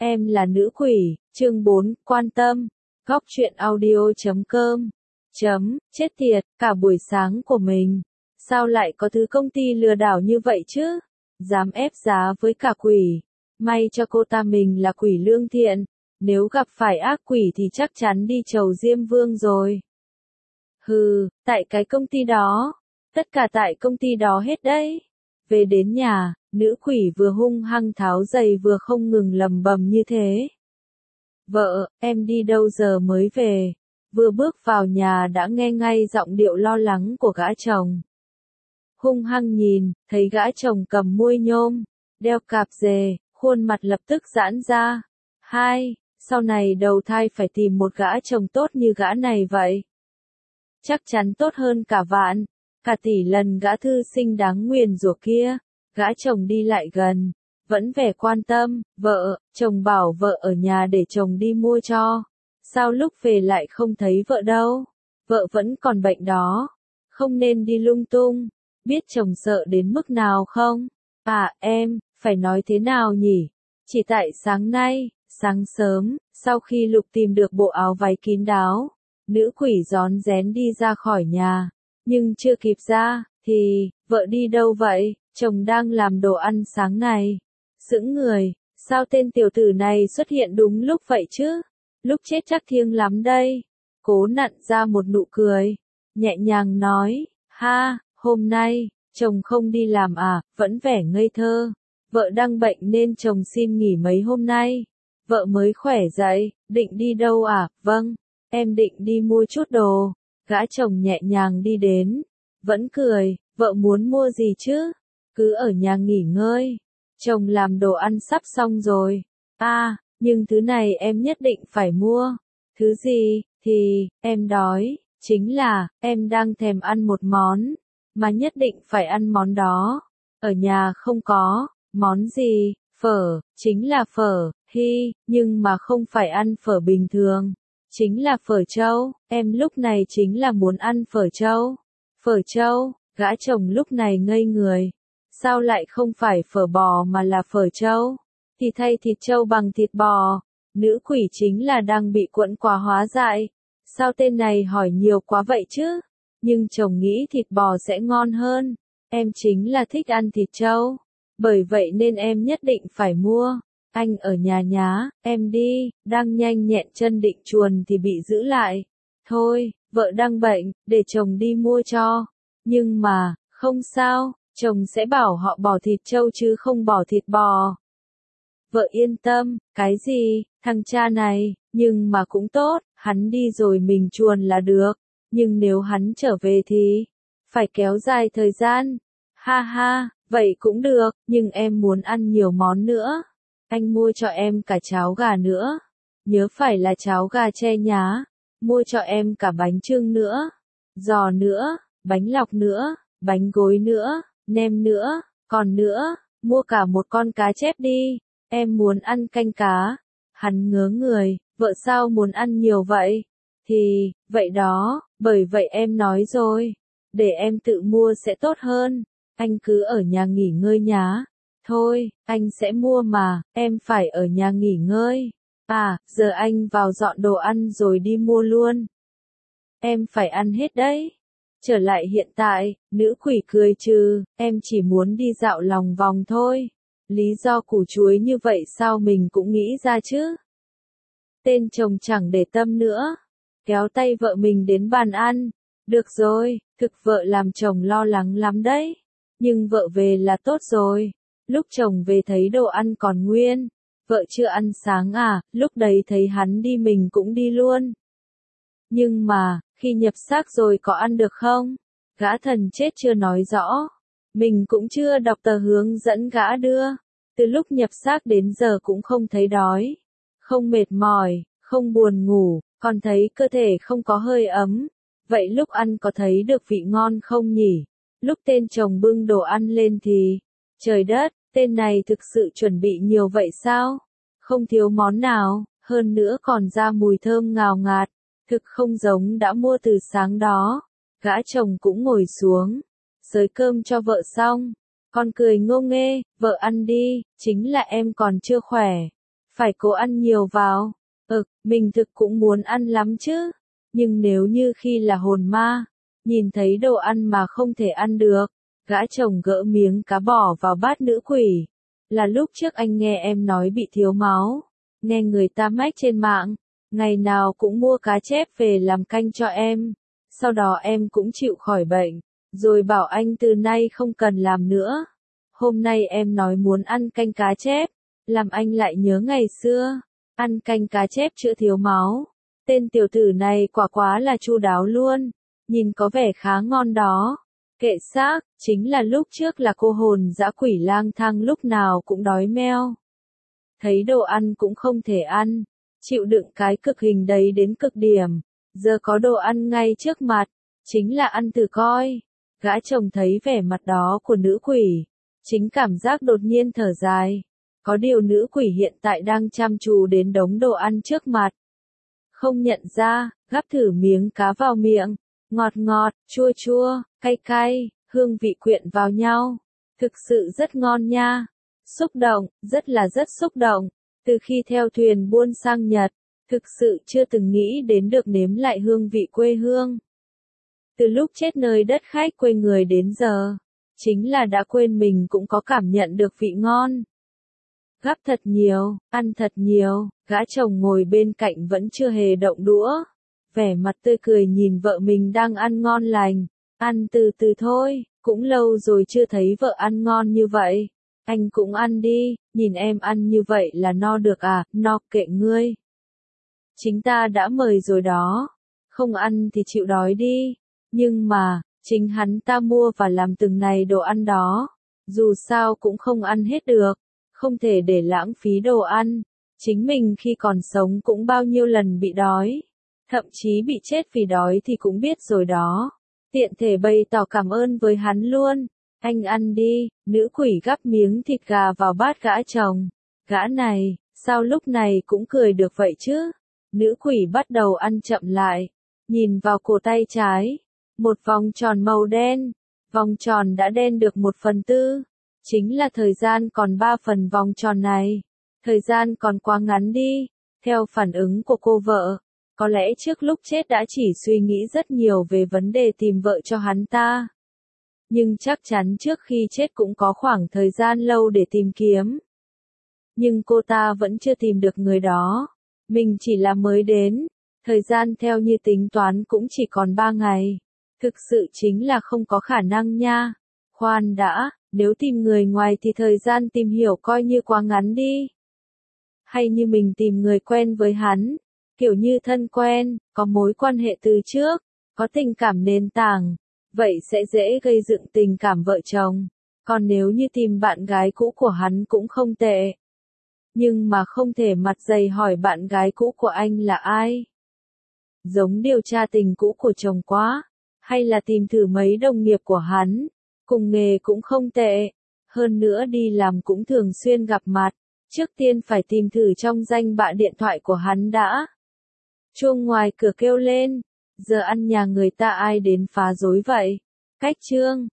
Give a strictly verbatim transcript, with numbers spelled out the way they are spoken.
Em là nữ quỷ, chương bốn, quan tâm. Góc truyện audio chấm com. Chấm, chết tiệt, cả buổi sáng của mình. Sao lại có thứ công ty lừa đảo như vậy chứ? Dám ép giá với cả quỷ. May cho cô ta mình là quỷ lương thiện. Nếu gặp phải ác quỷ thì chắc chắn đi chầu Diêm Vương rồi. Hừ, tại cái công ty đó. Tất cả tại công ty đó hết đấy. Về đến nhà, nữ quỷ vừa hung hăng tháo giày vừa không ngừng lầm bầm như thế. Vợ, em đi đâu giờ mới về? Vừa bước vào nhà đã nghe ngay giọng điệu lo lắng của gã chồng. Hung hăng nhìn, thấy gã chồng cầm muôi nhôm, đeo cạp dề, khuôn mặt lập tức giãn ra. Hai, sau này đầu thai phải tìm một gã chồng tốt như gã này vậy. Chắc chắn tốt hơn cả vạn, cả tỷ lần gã thư sinh đáng nguyền rủa kia. Gã chồng đi lại gần, vẫn vẻ quan tâm, vợ, chồng bảo vợ ở nhà để chồng đi mua cho. Sao lúc về lại không thấy vợ đâu? Vợ vẫn còn bệnh đó, không nên đi lung tung. Biết chồng sợ đến mức nào không? À em, phải nói thế nào nhỉ? Chỉ tại sáng nay, sáng sớm, sau khi Lục tìm được bộ áo váy kín đáo, nữ quỷ rón rén đi ra khỏi nhà. Nhưng chưa kịp ra, thì, vợ đi đâu vậy? Chồng đang làm đồ ăn sáng này. Sững người, sao tên tiểu tử này xuất hiện đúng lúc vậy chứ? Lúc chết chắc thiêng lắm đây. Cố nặn ra một nụ cười, nhẹ nhàng nói, ha, hôm nay, chồng không đi làm à, vẫn vẻ ngây thơ. Vợ đang bệnh nên chồng xin nghỉ mấy hôm nay. Vợ mới khỏe dậy, định đi đâu à? Vâng, em định đi mua chút đồ. Gã chồng nhẹ nhàng đi đến, vẫn cười, vợ muốn mua gì chứ? Cứ ở nhà nghỉ ngơi. Chồng làm đồ ăn sắp xong rồi. À, nhưng thứ này em nhất định phải mua. Thứ gì? Thì, em đói. Chính là, em đang thèm ăn một món. Mà nhất định phải ăn món đó. Ở nhà không có. Món gì? Phở. Chính là phở. Hi, nhưng mà không phải ăn phở bình thường. Chính là phở trâu. Em lúc này chính là muốn ăn phở trâu. Phở trâu. Gã chồng lúc này ngây người. Sao lại không phải phở bò mà là phở trâu? Thì thay thịt trâu bằng thịt bò. Nữ quỷ chính là đang bị quẫn quá hóa dại. Sao tên này hỏi nhiều quá vậy chứ? Nhưng chồng nghĩ thịt bò sẽ ngon hơn. Em chính là thích ăn thịt trâu. Bởi vậy nên em nhất định phải mua. Anh ở nhà nhá, em đi. Đang nhanh nhẹn chân định chuồn thì bị giữ lại. Thôi, vợ đang bệnh, để chồng đi mua cho. Nhưng mà, không sao. Chồng sẽ bảo họ bỏ thịt trâu chứ không bỏ thịt bò. Vợ yên tâm, cái gì, thằng cha này, nhưng mà cũng tốt, hắn đi rồi mình chuồn là được. Nhưng nếu hắn trở về thì, phải kéo dài thời gian. Ha ha, vậy cũng được, nhưng em muốn ăn nhiều món nữa. Anh mua cho em cả cháo gà nữa. Nhớ phải là cháo gà tre nhá. Mua cho em cả bánh chưng nữa. Giò nữa, bánh lọc nữa, bánh gối nữa. Nem nữa, còn nữa, mua cả một con cá chép đi, em muốn ăn canh cá. Hắn ngớ người, vợ sao muốn ăn nhiều vậy? Thì, vậy đó, bởi vậy em nói rồi, để em tự mua sẽ tốt hơn, anh cứ ở nhà nghỉ ngơi nhá. Thôi, anh sẽ mua mà, em phải ở nhà nghỉ ngơi. À, giờ anh vào dọn đồ ăn rồi đi mua luôn. Em phải ăn hết đấy. Trở lại hiện tại, nữ quỷ cười trừ, em chỉ muốn đi dạo lòng vòng thôi. Lý do củ chuối như vậy sao mình cũng nghĩ ra chứ? Tên chồng chẳng để tâm nữa. Kéo tay vợ mình đến bàn ăn. Được rồi, thực vợ làm chồng lo lắng lắm đấy. Nhưng vợ về là tốt rồi. Lúc chồng về thấy đồ ăn còn nguyên. Vợ chưa ăn sáng à, lúc đấy thấy hắn đi mình cũng đi luôn. Nhưng mà, khi nhập xác rồi có ăn được không? Gã thần chết chưa nói rõ. Mình cũng chưa đọc tờ hướng dẫn gã đưa. Từ lúc nhập xác đến giờ cũng không thấy đói. Không mệt mỏi, không buồn ngủ, còn thấy cơ thể không có hơi ấm. Vậy lúc ăn có thấy được vị ngon không nhỉ? Lúc tên chồng bưng đồ ăn lên thì, trời đất, tên này thực sự chuẩn bị nhiều vậy sao? Không thiếu món nào, hơn nữa còn ra mùi thơm ngào ngạt. Thực không giống đã mua từ sáng đó. Gã chồng cũng ngồi xuống, xới cơm cho vợ xong. Con cười ngô nghê, vợ ăn đi, chính là em còn chưa khỏe. Phải cố ăn nhiều vào. Ừ, mình thực cũng muốn ăn lắm chứ. Nhưng nếu như khi là hồn ma, nhìn thấy đồ ăn mà không thể ăn được, gã chồng gỡ miếng cá bỏ vào bát nữ quỷ. Là lúc trước anh nghe em nói bị thiếu máu, nghe người ta mách trên mạng, ngày nào cũng mua cá chép về làm canh cho em, sau đó em cũng chịu khỏi bệnh, rồi bảo anh từ nay không cần làm nữa. Hôm nay em nói muốn ăn canh cá chép, làm anh lại nhớ ngày xưa, ăn canh cá chép chữa thiếu máu. Tên tiểu tử này quả quá là chu đáo luôn, nhìn có vẻ khá ngon đó. Kệ xác, chính là lúc trước là cô hồn dã quỷ lang thang lúc nào cũng đói meo. Thấy đồ ăn cũng không thể ăn, chịu đựng cái cực hình đấy đến cực điểm, giờ có đồ ăn ngay trước mặt, chính là ăn thử coi. Gã chồng thấy vẻ mặt đó của nữ quỷ, chính cảm giác đột nhiên thở dài. Có điều nữ quỷ hiện tại đang chăm chú đến đống đồ ăn trước mặt. Không nhận ra, gắp thử miếng cá vào miệng, ngọt ngọt, chua chua, cay cay, hương vị quyện vào nhau. Thực sự rất ngon nha. Xúc động, rất là rất xúc động. Từ khi theo thuyền buôn sang Nhật, thực sự chưa từng nghĩ đến được nếm lại hương vị quê hương. Từ lúc chết nơi đất khách quê người đến giờ, chính là đã quên mình cũng có cảm nhận được vị ngon. Gắp thật nhiều, ăn thật nhiều, gã chồng ngồi bên cạnh vẫn chưa hề động đũa. Vẻ mặt tươi cười nhìn vợ mình đang ăn ngon lành, ăn từ từ thôi, cũng lâu rồi chưa thấy vợ ăn ngon như vậy. Anh cũng ăn đi, nhìn em ăn như vậy là no được à, no kệ ngươi. Chính ta đã mời rồi đó, không ăn thì chịu đói đi, nhưng mà, chính hắn ta mua và làm từng này đồ ăn đó, dù sao cũng không ăn hết được, không thể để lãng phí đồ ăn, chính mình khi còn sống cũng bao nhiêu lần bị đói, thậm chí bị chết vì đói thì cũng biết rồi đó, tiện thể bày tỏ cảm ơn với hắn luôn. Anh ăn đi, nữ quỷ gắp miếng thịt gà vào bát gã chồng. Gã này, sao lúc này cũng cười được vậy chứ? Nữ quỷ bắt đầu ăn chậm lại, nhìn vào cổ tay trái, một vòng tròn màu đen, vòng tròn đã đen được một phần tư, chính là thời gian còn ba phần vòng tròn này. Thời gian còn quá ngắn đi, theo phản ứng của cô vợ, có lẽ trước lúc chết đã chỉ suy nghĩ rất nhiều về vấn đề tìm vợ cho hắn ta. Nhưng chắc chắn trước khi chết cũng có khoảng thời gian lâu để tìm kiếm. Nhưng cô ta vẫn chưa tìm được người đó. Mình chỉ là mới đến. Thời gian theo như tính toán cũng chỉ còn ba ngày. Thực sự chính là không có khả năng nha. Khoan đã, nếu tìm người ngoài thì thời gian tìm hiểu coi như quá ngắn đi. Hay như mình tìm người quen với hắn. Kiểu như thân quen, có mối quan hệ từ trước, có tình cảm nền tảng. Vậy sẽ dễ gây dựng tình cảm vợ chồng. Còn nếu như tìm bạn gái cũ của hắn cũng không tệ. Nhưng mà không thể mặt dày hỏi bạn gái cũ của anh là ai. Giống điều tra tình cũ của chồng quá. Hay là tìm thử mấy đồng nghiệp của hắn. Cùng nghề cũng không tệ. Hơn nữa đi làm cũng thường xuyên gặp mặt. Trước tiên phải tìm thử trong danh bạ điện thoại của hắn đã. Chuông ngoài cửa kêu lên. Giờ ăn nhà người ta ai đến phá rối vậy? Cách chương